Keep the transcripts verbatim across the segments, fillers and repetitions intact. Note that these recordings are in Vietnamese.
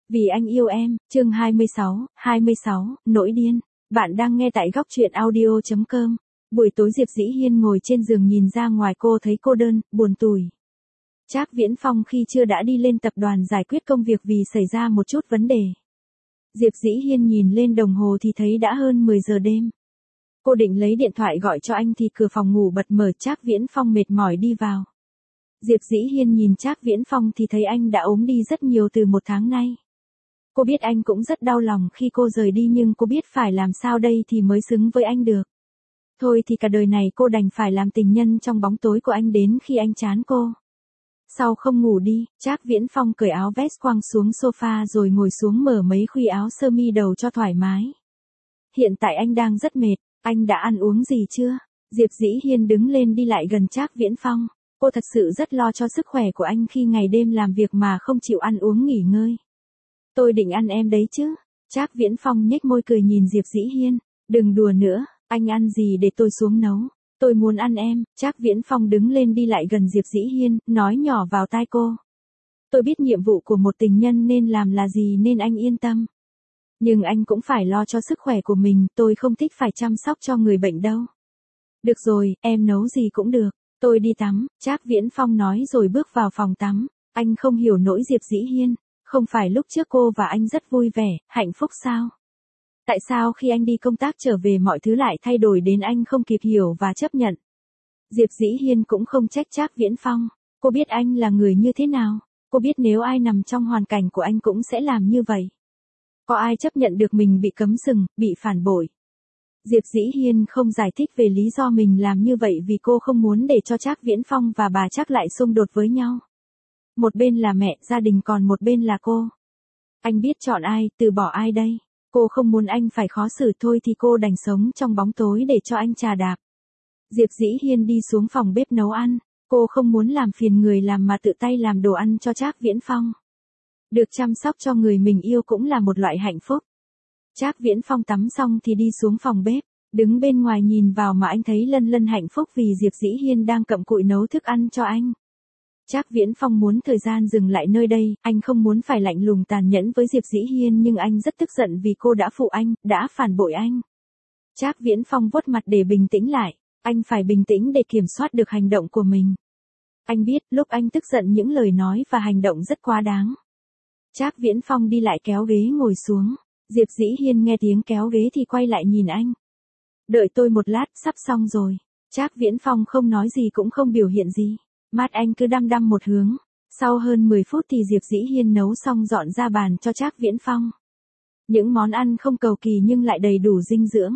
Vì anh yêu em, chương hai mươi sáu, hai mươi sáu, nỗi điên. Bạn đang nghe tại góc truyện audio chấm com. Buổi tối Diệp Dĩ Hiên ngồi trên giường nhìn ra ngoài, cô thấy cô đơn, buồn tủi. Trác Viễn Phong khi chưa đã đi lên tập đoàn giải quyết công việc vì xảy ra một chút vấn đề. Diệp Dĩ Hiên nhìn lên đồng hồ thì thấy đã hơn mười giờ đêm. Cô định lấy điện thoại gọi cho anh thì cửa phòng ngủ bật mở, Trác Viễn Phong mệt mỏi đi vào. Diệp Dĩ Hiên nhìn Trác Viễn Phong thì thấy anh đã ốm đi rất nhiều từ một tháng nay. Cô biết anh cũng rất đau lòng khi cô rời đi, nhưng cô biết phải làm sao đây thì mới xứng với anh được. Thôi thì cả đời này cô đành phải làm tình nhân trong bóng tối của anh đến khi anh chán cô. Sau không ngủ đi, Trác Viễn Phong cởi áo vest quăng xuống sofa rồi ngồi xuống mở mấy khuy áo sơ mi đầu cho thoải mái. Hiện tại anh đang rất mệt, anh đã ăn uống gì chưa? Diệp Dĩ Hiên đứng lên đi lại gần Trác Viễn Phong. Cô thật sự rất lo cho sức khỏe của anh khi ngày đêm làm việc mà không chịu ăn uống nghỉ ngơi. Tôi định ăn em đấy chứ. Trác Viễn Phong nhếch môi cười nhìn Diệp Dĩ Hiên. Đừng đùa nữa, anh ăn gì để tôi xuống nấu. Tôi muốn ăn em. Trác Viễn Phong đứng lên đi lại gần Diệp Dĩ Hiên, nói nhỏ vào tai cô. Tôi biết nhiệm vụ của một tình nhân nên làm là gì nên anh yên tâm. Nhưng anh cũng phải lo cho sức khỏe của mình, tôi không thích phải chăm sóc cho người bệnh đâu. Được rồi, em nấu gì cũng được. Tôi đi tắm, Trác Viễn Phong nói rồi bước vào phòng tắm. Anh không hiểu nỗi Diệp Dĩ Hiên. Không phải lúc trước cô và anh rất vui vẻ, hạnh phúc sao? Tại sao khi anh đi công tác trở về mọi thứ lại thay đổi đến anh không kịp hiểu và chấp nhận? Diệp Dĩ Hiên cũng không trách Trác Viễn Phong. Cô biết anh là người như thế nào. Cô biết nếu ai nằm trong hoàn cảnh của anh cũng sẽ làm như vậy. Có ai chấp nhận được mình bị cấm sừng, bị phản bội? Diệp Dĩ Hiên không giải thích về lý do mình làm như vậy vì cô không muốn để cho Trác Viễn Phong và bà Trác lại xung đột với nhau. Một bên là mẹ, gia đình, còn một bên là cô. Anh biết chọn ai, từ bỏ ai đây? Cô không muốn anh phải khó xử, thôi thì cô đành sống trong bóng tối để cho anh chà đạp. Diệp Dĩ Hiên đi xuống phòng bếp nấu ăn. Cô không muốn làm phiền người làm mà tự tay làm đồ ăn cho Trác Viễn Phong. Được chăm sóc cho người mình yêu cũng là một loại hạnh phúc. Trác Viễn Phong tắm xong thì đi xuống phòng bếp. Đứng bên ngoài nhìn vào mà anh thấy Lân Lân hạnh phúc vì Diệp Dĩ Hiên đang cặm cụi nấu thức ăn cho anh. Trác Viễn Phong muốn thời gian dừng lại nơi đây, anh không muốn phải lạnh lùng tàn nhẫn với Diệp Dĩ Hiên, nhưng anh rất tức giận vì cô đã phụ anh, đã phản bội anh. Trác Viễn Phong vuốt mặt để bình tĩnh lại, anh phải bình tĩnh để kiểm soát được hành động của mình. Anh biết, lúc anh tức giận những lời nói và hành động rất quá đáng. Trác Viễn Phong đi lại kéo ghế ngồi xuống, Diệp Dĩ Hiên nghe tiếng kéo ghế thì quay lại nhìn anh. Đợi tôi một lát, sắp xong rồi. Trác Viễn Phong không nói gì cũng không biểu hiện gì. Mắt anh cứ đăm đăm một hướng. Sau hơn mười phút thì Diệp Dĩ Hiên nấu xong dọn ra bàn cho Trác Viễn Phong. Những món ăn không cầu kỳ nhưng lại đầy đủ dinh dưỡng.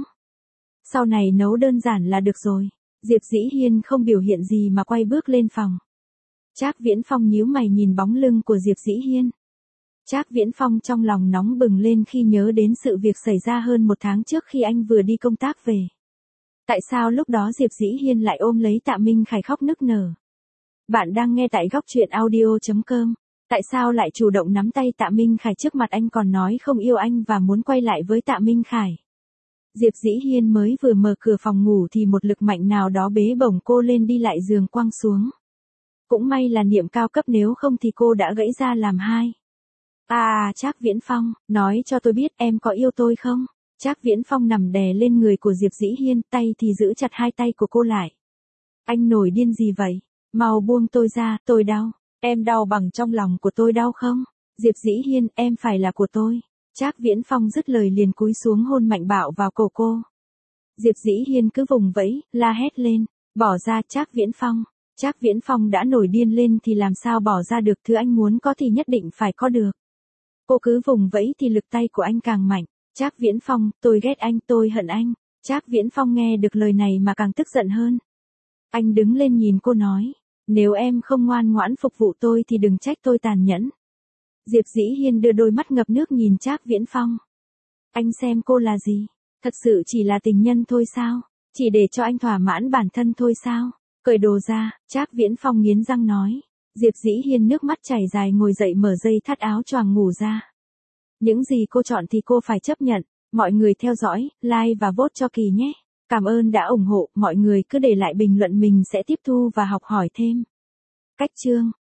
Sau này nấu đơn giản là được rồi. Diệp Dĩ Hiên không biểu hiện gì mà quay bước lên phòng. Trác Viễn Phong nhíu mày nhìn bóng lưng của Diệp Dĩ Hiên. Trác Viễn Phong trong lòng nóng bừng lên khi nhớ đến sự việc xảy ra hơn một tháng trước khi anh vừa đi công tác về. Tại sao lúc đó Diệp Dĩ Hiên lại ôm lấy Tạ Minh Khải khóc nức nở? Bạn đang nghe tại góc truyện audio chấm com. Tại sao lại chủ động nắm tay Tạ Minh Khải trước mặt anh, còn nói không yêu anh và muốn quay lại với Tạ Minh Khải? Diệp Dĩ Hiên mới vừa mở cửa phòng ngủ thì một lực mạnh nào đó bế bổng cô lên đi lại giường quăng xuống. Cũng may là niệm cao cấp, nếu không thì cô đã gãy ra làm hai. À, Trác Viễn Phong, nói cho tôi biết em có yêu tôi không? Trác Viễn Phong nằm đè lên người của Diệp Dĩ Hiên, tay thì giữ chặt hai tay của cô lại. Anh nổi điên gì vậy? Mau buông tôi ra, tôi đau. Em đau bằng trong lòng của tôi đau không? Diệp Dĩ Hiên, em phải là của tôi. Trác Viễn Phong dứt lời liền cúi xuống hôn mạnh bạo vào cổ cô. Diệp Dĩ Hiên cứ vùng vẫy, la hét lên. Bỏ ra, Trác Viễn Phong. Trác Viễn Phong đã nổi điên lên thì làm sao bỏ ra được, thứ anh muốn có thì nhất định phải có được. Cô cứ vùng vẫy thì lực tay của anh càng mạnh. Trác Viễn Phong, tôi ghét anh, tôi hận anh. Trác Viễn Phong nghe được lời này mà càng tức giận hơn. Anh đứng lên nhìn cô nói. Nếu em không ngoan ngoãn phục vụ tôi thì đừng trách tôi tàn nhẫn. Diệp Dĩ Hiên đưa đôi mắt ngập nước nhìn Trác Viễn Phong. Anh xem cô là gì? Thật sự chỉ là tình nhân thôi sao? Chỉ để cho anh thỏa mãn bản thân thôi sao? Cởi đồ ra, Trác Viễn Phong nghiến răng nói. Diệp Dĩ Hiên nước mắt chảy dài ngồi dậy mở dây thắt áo choàng ngủ ra. Những gì cô chọn thì cô phải chấp nhận. Mọi người theo dõi, like và vote cho Kỳ nhé. Cảm ơn đã ủng hộ, mọi người cứ để lại bình luận, mình sẽ tiếp thu và học hỏi thêm. Cách chương